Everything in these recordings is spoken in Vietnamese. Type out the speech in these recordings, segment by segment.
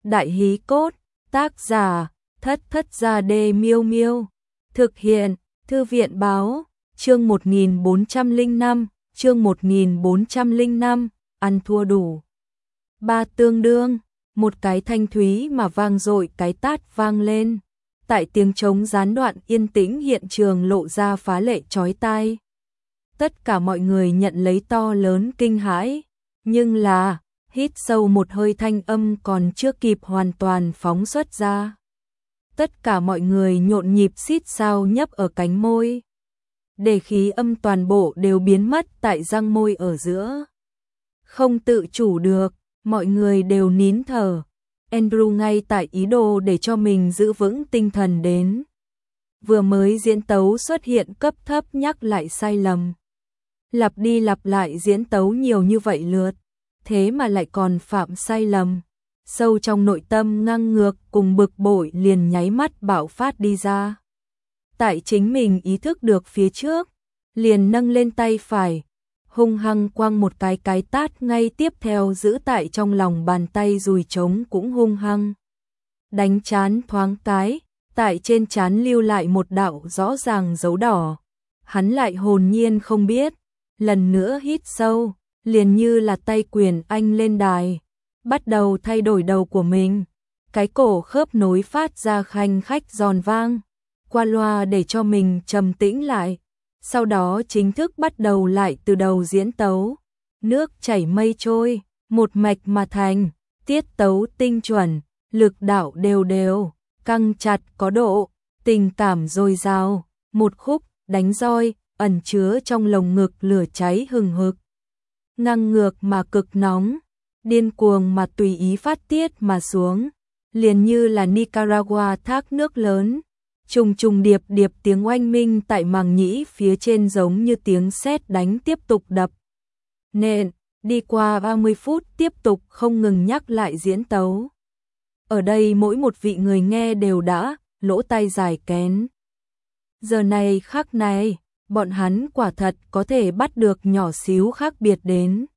Đại hí cốt, tác giả, Thất Thất Gia Đê Miêu Miêu. Thực hiện, Thư viện báo, chương 1405, chương 1405, ăn thua đủ. Ba tương đương, một cái thanh thúy mà vang dội cái tát vang lên. Tại tiếng trống gián đoạn yên tĩnh hiện trường lộ ra phá lệ chói tai. Tất cả mọi người nhận lấy to lớn kinh hãi, nhưng là, hít sâu một hơi thanh âm còn chưa kịp hoàn toàn phóng xuất ra. Tất cả mọi người nhộn nhịp xít sao nhấp ở cánh môi. Để khí âm toàn bộ đều biến mất tại răng môi ở giữa. Không tự chủ được, mọi người đều nín thở. Andrew ngay tại ý đồ để cho mình giữ vững tinh thần đến. Vừa mới diễn tấu xuất hiện cấp thấp nhắc lại sai lầm. Lặp đi lặp lại diễn tấu nhiều như vậy lượt, thế mà lại còn phạm sai lầm. Sâu trong nội tâm ngang ngược cùng bực bội liền nháy mắt bạo phát đi ra. Tại chính mình ý thức được phía trước, liền nâng lên tay phải, hung hăng quăng một cái tát ngay tiếp theo giữ tại trong lòng bàn tay dùi trống cũng hung hăng. Đánh trán thoáng cái, tại trên trán lưu lại một đạo rõ ràng dấu đỏ. Hắn lại hồn nhiên không biết, lần nữa hít sâu, liền như là tay quyền anh lên đài, bắt đầu thay đổi đầu của mình. Cái cổ khớp nối phát ra khanh khách giòn vang, qua loa để cho mình trầm tĩnh lại. Sau đó chính thức bắt đầu lại từ đầu diễn tấu. Nước chảy mây trôi, một mạch mà thành, tiết tấu tinh chuẩn, lực đạo đều đều, căng chặt có độ, tình cảm dồi dào, một khúc đánh roi, ẩn chứa trong lồng ngực lửa cháy hừng hực. Ngang ngược mà cực nóng, điên cuồng mà tùy ý phát tiết mà xuống, liền như là Nicaragua thác nước lớn. Trùng trùng điệp điệp tiếng oanh minh tại màng nhĩ phía trên giống như tiếng sét đánh tiếp tục đập. Nện, đi qua 30 phút tiếp tục không ngừng nhắc lại diễn tấu. Ở đây mỗi một vị người nghe đều đã lỗ tai dài kén. Giờ này khắc này, bọn hắn quả thật có thể bắt được nhỏ xíu khác biệt đến.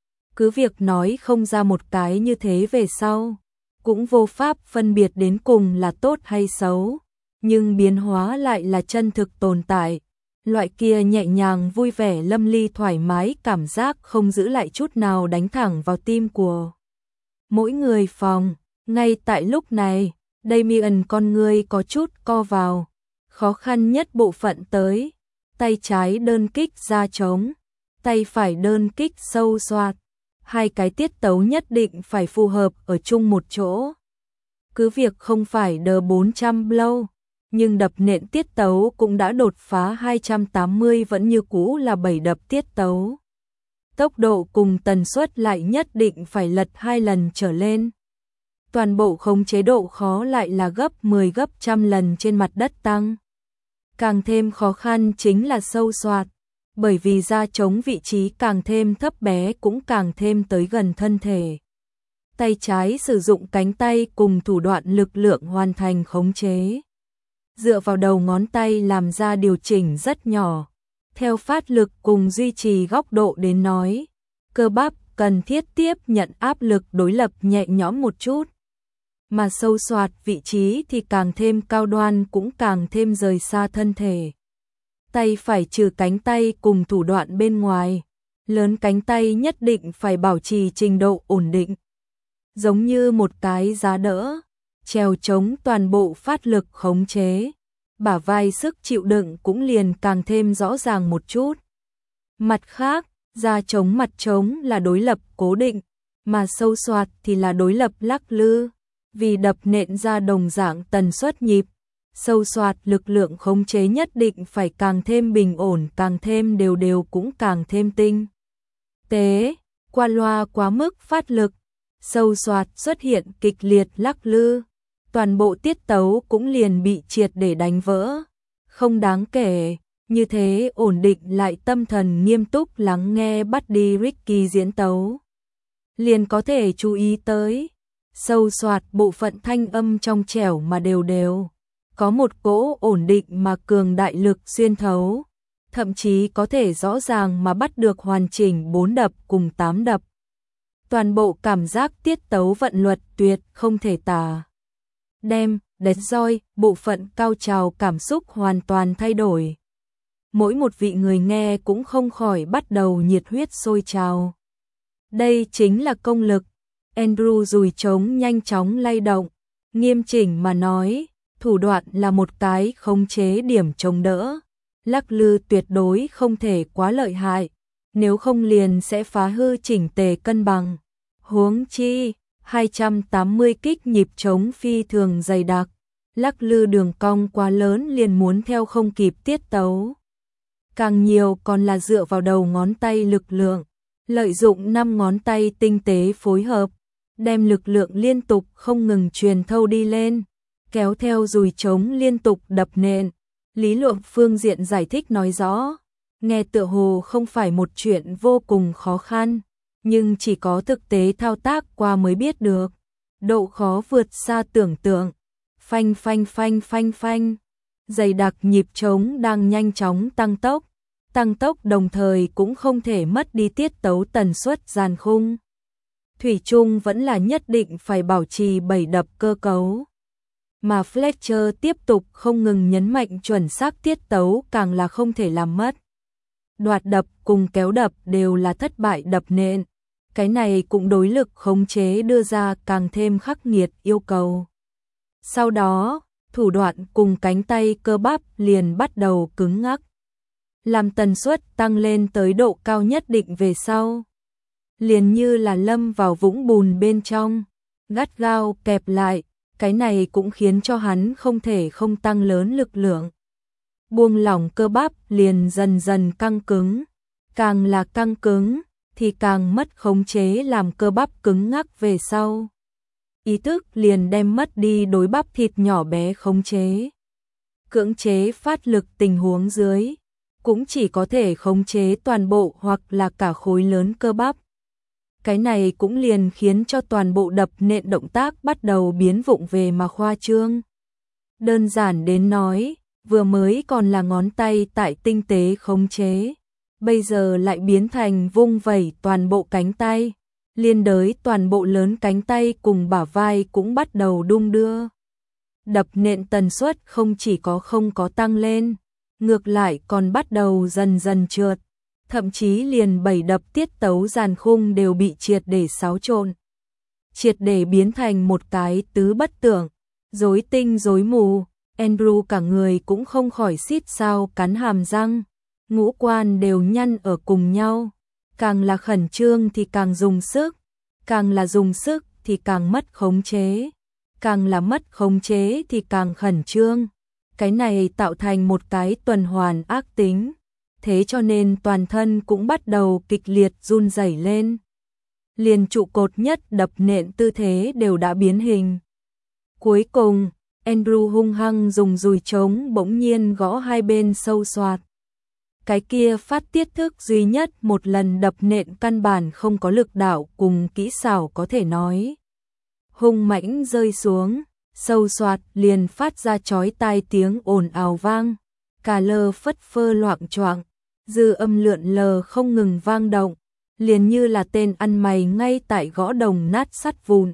Cứ việc nói không ra một cái như thế về sau, cũng vô pháp phân biệt đến cùng là tốt hay xấu. Nhưng biến hóa lại là chân thực tồn tại. Loại kia nhẹ nhàng vui vẻ lâm ly thoải mái cảm giác không giữ lại chút nào đánh thẳng vào tim của mỗi người phòng. Ngay tại lúc này, Damien con ngươi có chút co vào. Khó khăn nhất bộ phận tới. Tay trái đơn kích ra trống, tay phải đơn kích sâu xoạt. Hai cái tiết tấu nhất định phải phù hợp ở chung một chỗ. Cứ việc không phải đờ 400 blow, nhưng đập nện tiết tấu cũng đã đột phá 280 vẫn như cũ là 7 đập tiết tấu. Tốc độ cùng tần suất lại nhất định phải lật 2 lần trở lên. Toàn bộ khống chế độ khó lại là gấp 10 gấp trăm lần trên mặt đất tăng. Càng thêm khó khăn chính là sâu xoạt, bởi vì da trống vị trí càng thêm thấp bé cũng càng thêm tới gần thân thể. Tay trái sử dụng cánh tay cùng thủ đoạn lực lượng hoàn thành khống chế. Dựa vào đầu ngón tay làm ra điều chỉnh rất nhỏ. Theo phát lực cùng duy trì góc độ đến nói, cơ bắp cần thiết tiếp nhận áp lực đối lập nhẹ nhõm một chút. Mà sâu xoạt vị trí thì càng thêm cao đoan cũng càng thêm rời xa thân thể. Tay phải trừ cánh tay cùng thủ đoạn bên ngoài, lớn cánh tay nhất định phải bảo trì trình độ ổn định. Giống như một cái giá đỡ, trèo chống toàn bộ phát lực khống chế. Bả vai sức chịu đựng cũng liền càng thêm rõ ràng một chút. Mặt khác, da trống mặt trống là đối lập cố định, mà sâu xoạt thì là đối lập lắc lư. Vì đập nện ra đồng dạng tần suất nhịp, sâu xoạt lực lượng khống chế nhất định phải càng thêm bình ổn, càng thêm đều đều cũng càng thêm tinh tế. Qua loa quá mức phát lực, sâu xoạt xuất hiện kịch liệt lắc lư. Toàn bộ tiết tấu cũng liền bị triệt để đánh vỡ. Không đáng kể, như thế ổn định lại tâm thần nghiêm túc lắng nghe Buddy Ricky diễn tấu. Liền có thể chú ý tới, sâu xoạt bộ phận thanh âm trong trẻo mà đều đều. Có một cỗ ổn định mà cường đại lực xuyên thấu. Thậm chí có thể rõ ràng mà bắt được hoàn chỉnh 4 đập cùng 8 đập. Toàn bộ cảm giác tiết tấu vận luật tuyệt không thể tả. Đem, đánh roi, bộ phận cao trào cảm xúc hoàn toàn thay đổi. Mỗi một vị người nghe cũng không khỏi bắt đầu nhiệt huyết sôi trào. Đây chính là công lực. Andrew dùi trống nhanh chóng lay động. Nghiêm chỉnh mà nói, thủ đoạn là một cái khống chế điểm chống đỡ. Lắc lư tuyệt đối không thể quá lợi hại, nếu không liền sẽ phá hư chỉnh tề cân bằng. Huống chi, 280 kích nhịp trống phi thường dày đặc, lắc lư đường cong quá lớn liền muốn theo không kịp tiết tấu. Càng nhiều còn là dựa vào đầu ngón tay lực lượng, lợi dụng 5 ngón tay tinh tế phối hợp, đem lực lượng liên tục không ngừng truyền thâu đi lên, kéo theo dùi trống liên tục đập nện. Lý luận phương diện giải thích nói rõ, nghe tựa hồ không phải một chuyện vô cùng khó khăn, nhưng chỉ có thực tế thao tác qua mới biết được. Độ khó vượt xa tưởng tượng. Phanh phanh phanh phanh phanh. Dày đặc nhịp trống đang nhanh chóng tăng tốc đồng thời cũng không thể mất đi tiết tấu tần suất dàn khung. Thủy chung vẫn là nhất định phải bảo trì bảy đập cơ cấu. Mà Fletcher tiếp tục không ngừng nhấn mạnh chuẩn xác tiết tấu càng là không thể làm mất. Đoạt đập cùng kéo đập đều là thất bại đập nện. Cái này cũng đối lực khống chế đưa ra càng thêm khắc nghiệt yêu cầu. Sau đó, thủ đoạn cùng cánh tay cơ bắp liền bắt đầu cứng ngắc. Làm tần suất tăng lên tới độ cao nhất định về sau. Liền như là lâm vào vũng bùn bên trong, gắt gao kẹp lại, cái này cũng khiến cho hắn không thể không tăng lớn lực lượng. Buông lỏng cơ bắp liền dần dần căng cứng, càng là căng cứng thì càng mất khống chế làm cơ bắp cứng ngắc về sau. Ý thức liền đem mất đi đối bắp thịt nhỏ bé khống chế. Cưỡng chế phát lực tình huống dưới, cũng chỉ có thể khống chế toàn bộ hoặc là cả khối lớn cơ bắp. Cái này cũng liền khiến cho toàn bộ đập nện động tác bắt đầu biến vụng về mà khoa trương. Đơn giản đến nói, vừa mới còn là ngón tay tại tinh tế khống chế, bây giờ lại biến thành vung vẩy toàn bộ cánh tay, liên đới toàn bộ lớn cánh tay cùng bả vai cũng bắt đầu đung đưa. Đập nện tần suất không chỉ không có tăng lên, ngược lại còn bắt đầu dần dần trượt, thậm chí liền bảy đập tiết tấu dàn khung đều bị triệt để xáo trộn. Triệt để biến thành một cái tứ bất tưởng, rối tinh rối mù. Andrew cả người cũng không khỏi xít sao cắn hàm răng, ngũ quan đều nhăn ở cùng nhau, càng là khẩn trương thì càng dùng sức, càng là dùng sức thì càng mất khống chế, càng là mất khống chế thì càng khẩn trương. Cái này tạo thành một cái tuần hoàn ác tính, thế cho nên toàn thân cũng bắt đầu kịch liệt run rẩy lên. Liền trụ cột nhất đập nện tư thế đều đã biến hình. Cuối cùng, Andrew hung hăng dùng dùi trống bỗng nhiên gõ hai bên sâu xoạt. Cái kia phát tiết thức duy nhất một lần đập nện căn bản không có lực đạo cùng kỹ xảo có thể nói. Hung mãnh rơi xuống, sâu xoạt liền phát ra chói tai tiếng ồn ào vang, cà lơ phất phơ loạng choạng, dư âm lượn lờ không ngừng vang động, liền như là tên ăn mày ngay tại gõ đồng nát sắt vụn.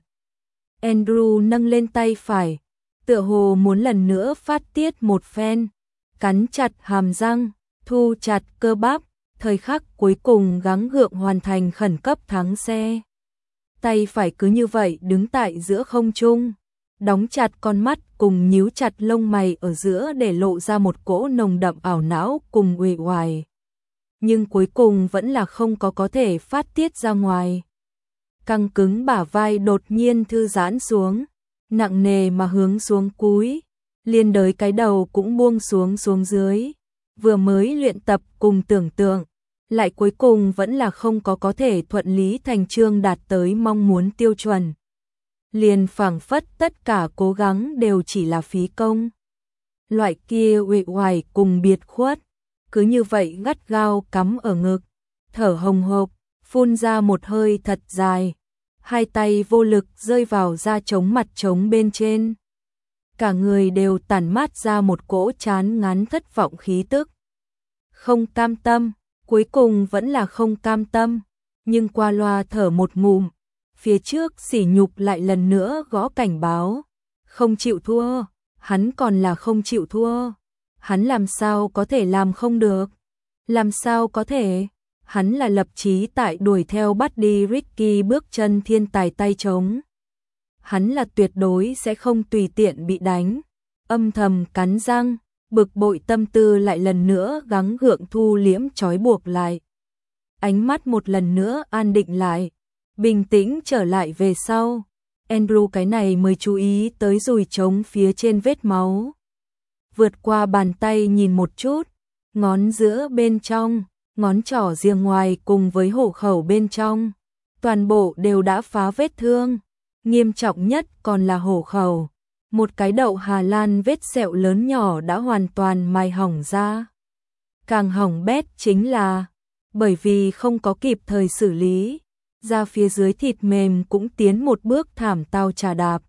Andrew nâng lên tay phải, tựa hồ muốn lần nữa phát tiết một phen, cắn chặt hàm răng, thu chặt cơ bắp, thời khắc cuối cùng gắng gượng hoàn thành khẩn cấp thắng xe. Tay phải cứ như vậy đứng tại giữa không trung, đóng chặt con mắt cùng nhíu chặt lông mày ở giữa để lộ ra một cỗ nồng đậm ảo não cùng uể oải. Nhưng cuối cùng vẫn là không có thể phát tiết ra ngoài. Căng cứng bả vai đột nhiên thư giãn xuống, nặng nề mà hướng xuống cúi, liên đới cái đầu cũng buông xuống dưới. Vừa mới luyện tập cùng tưởng tượng, lại cuối cùng vẫn là không có thể thuận lý thành chương đạt tới mong muốn tiêu chuẩn. Liền phảng phất tất cả cố gắng đều chỉ là phí công. Loại kia uể oải cùng biệt khuất, cứ như vậy gắt gao cắm ở ngực, thở hồng hộc, phun ra một hơi thật dài, hai tay vô lực rơi vào da trống mặt trống bên trên. Cả người đều tản mát ra một cỗ chán ngán thất vọng khí tức. Không cam tâm, cuối cùng vẫn là không cam tâm, nhưng qua loa thở một ngụm, Phía trước sỉ nhục lại lần nữa gõ cảnh báo. Không chịu thua, hắn còn là không chịu thua. Hắn làm sao có thể làm không được? Làm sao có thể? Hắn là lập chí tại đuổi theo bắt đi Ricky bước chân thiên tài tay trống. Hắn là tuyệt đối sẽ không tùy tiện bị đánh. Âm thầm cắn răng, bực bội tâm tư lại lần nữa gắng gượng thu liễm trói buộc lại. Ánh mắt một lần nữa an định lại, bình tĩnh trở lại về sau. Andrew cái này mới chú ý tới dùi trống phía trên vết máu. Vượt qua bàn tay nhìn một chút, ngón giữa bên trong, ngón trỏ riêng ngoài cùng với hổ khẩu bên trong, toàn bộ đều đã phá vết thương. Nghiêm trọng nhất còn là hổ khẩu. Một cái đậu Hà Lan vết sẹo lớn nhỏ đã hoàn toàn mài hỏng ra. Càng hỏng bét chính là, bởi vì không có kịp thời xử lý, da phía dưới thịt mềm cũng tiến một bước thảm tao trà đạp.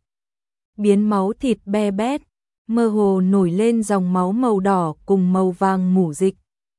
Biến máu thịt be bét, mơ hồ nổi lên dòng máu màu đỏ cùng màu vàng mủ dịch.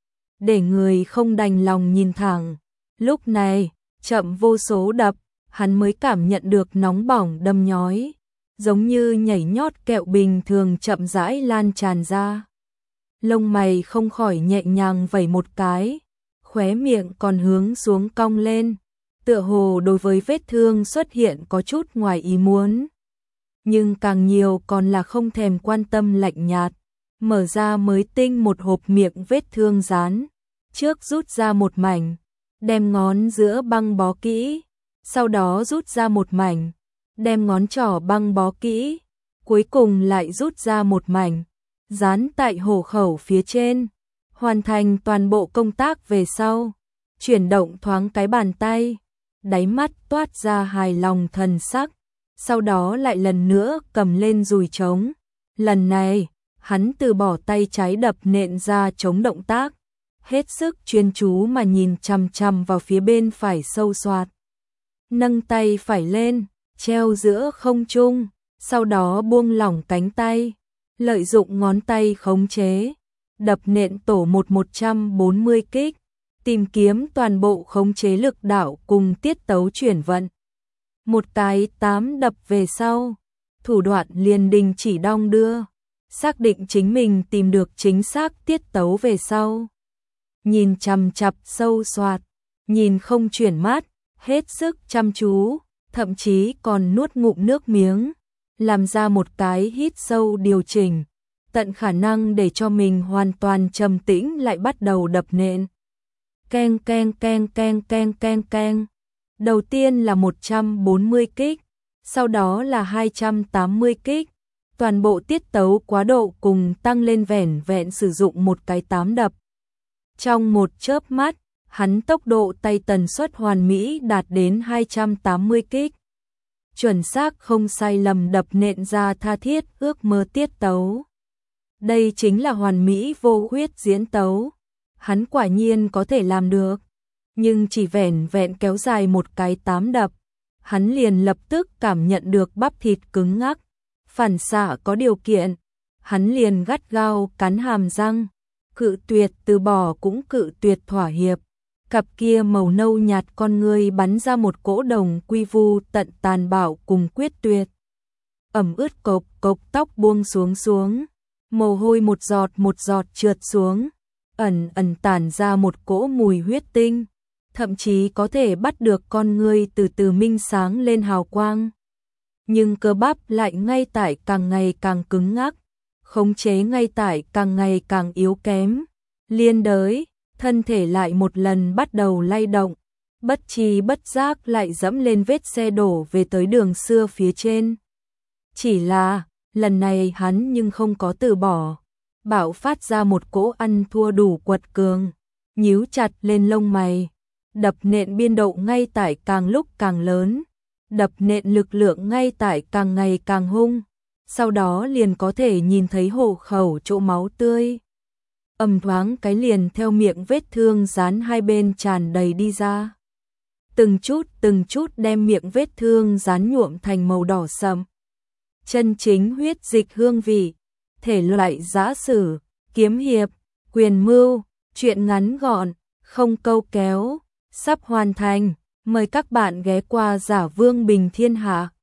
Để người không đành lòng nhìn thẳng. Lúc này, chậm vô số đập, hắn mới cảm nhận được nóng bỏng đâm nhói, giống như nhảy nhót kẹo bình thường chậm rãi lan tràn ra. Lông mày không khỏi nhẹ nhàng vẩy một cái, khóe miệng còn hướng xuống cong lên, tựa hồ đối với vết thương xuất hiện có chút ngoài ý muốn. Nhưng càng nhiều còn là không thèm quan tâm lạnh nhạt, mở ra mới tinh một hộp miệng vết thương dán, trước rút ra một mảnh, đem ngón giữa băng bó kỹ, sau đó rút ra một mảnh, đem ngón trỏ băng bó kỹ, cuối cùng lại rút ra một mảnh, dán tại hổ khẩu phía trên. Hoàn thành toàn bộ công tác về sau, chuyển động thoáng cái bàn tay, đáy mắt toát ra hài lòng thần sắc, sau đó lại lần nữa cầm lên dùi trống. Lần này, hắn từ bỏ tay trái đập nện ra chống động tác, hết sức chuyên chú mà nhìn chằm chằm vào phía bên phải sâu xoạt. Nâng tay phải lên, treo giữa không trung, sau đó buông lỏng cánh tay, lợi dụng ngón tay khống chế, đập nện tổ 140 kích, tìm kiếm toàn bộ khống chế lực đạo cùng tiết tấu chuyển vận. Một cái 8 đập về sau, thủ đoạn liền đình chỉ đong đưa, xác định chính mình tìm được chính xác tiết tấu về sau. Nhìn chằm chằm sâu xoạt, nhìn không chuyển mắt, hết sức chăm chú, thậm chí còn nuốt ngụm nước miếng, làm ra một cái hít sâu điều chỉnh, tận khả năng để cho mình hoàn toàn trầm tĩnh lại bắt đầu đập nện. Keng keng keng keng keng keng keng. Đầu tiên là 140 kích, sau đó là 280 kích, toàn bộ tiết tấu quá độ cùng tăng lên vẻn vẹn sử dụng một cái 8 đập. Trong một chớp mắt, hắn tốc độ tay tần suất hoàn mỹ đạt đến 280 kích. Chuẩn xác không sai lầm đập nện ra tha thiết ước mơ tiết tấu. Đây chính là hoàn mỹ vô khuyết diễn tấu. Hắn quả nhiên có thể làm được. Nhưng chỉ vẻn vẹn kéo dài một cái 8 đập, hắn liền lập tức cảm nhận được bắp thịt cứng ngắc, phản xạ có điều kiện. Hắn liền gắt gao cắn hàm răng, cự tuyệt từ bỏ cũng cự tuyệt thỏa hiệp. Cặp kia màu nâu nhạt con ngươi bắn ra một cỗ đồng quy vu tận tàn bạo cùng quyết tuyệt. Ẩm ướt cộc cộc tóc buông xuống, mồ hôi một giọt trượt xuống, ẩn ẩn tản ra một cỗ mùi huyết tinh, thậm chí có thể bắt được con ngươi từ từ minh sáng lên hào quang. Nhưng cơ bắp lại ngay tại càng ngày càng cứng ngắc, khống chế ngay tại càng ngày càng yếu kém. Liên đới, thân thể lại một lần bắt đầu lay động, bất tri bất giác lại dẫm lên vết xe đổ về tới đường xưa phía trên. Chỉ là, lần này hắn nhưng không có từ bỏ, bạo phát ra một cỗ ăn thua đủ quật cường, nhíu chặt lên lông mày, đập nện biên độ ngay tại càng lúc càng lớn, đập nện lực lượng ngay tại càng ngày càng hung, sau đó liền có thể nhìn thấy hổ khẩu chỗ máu tươi. Ầm thoáng cái liền theo miệng vết thương dán hai bên tràn đầy đi ra. Từng chút đem miệng vết thương dán nhuộm thành màu đỏ sậm. Chân chính huyết dịch hương vị, thể loại giã sử, kiếm hiệp, quyền mưu, truyện ngắn gọn, không câu kéo, sắp hoàn thành. Mời các bạn ghé qua Giả Vương Bình Thiên Hạ.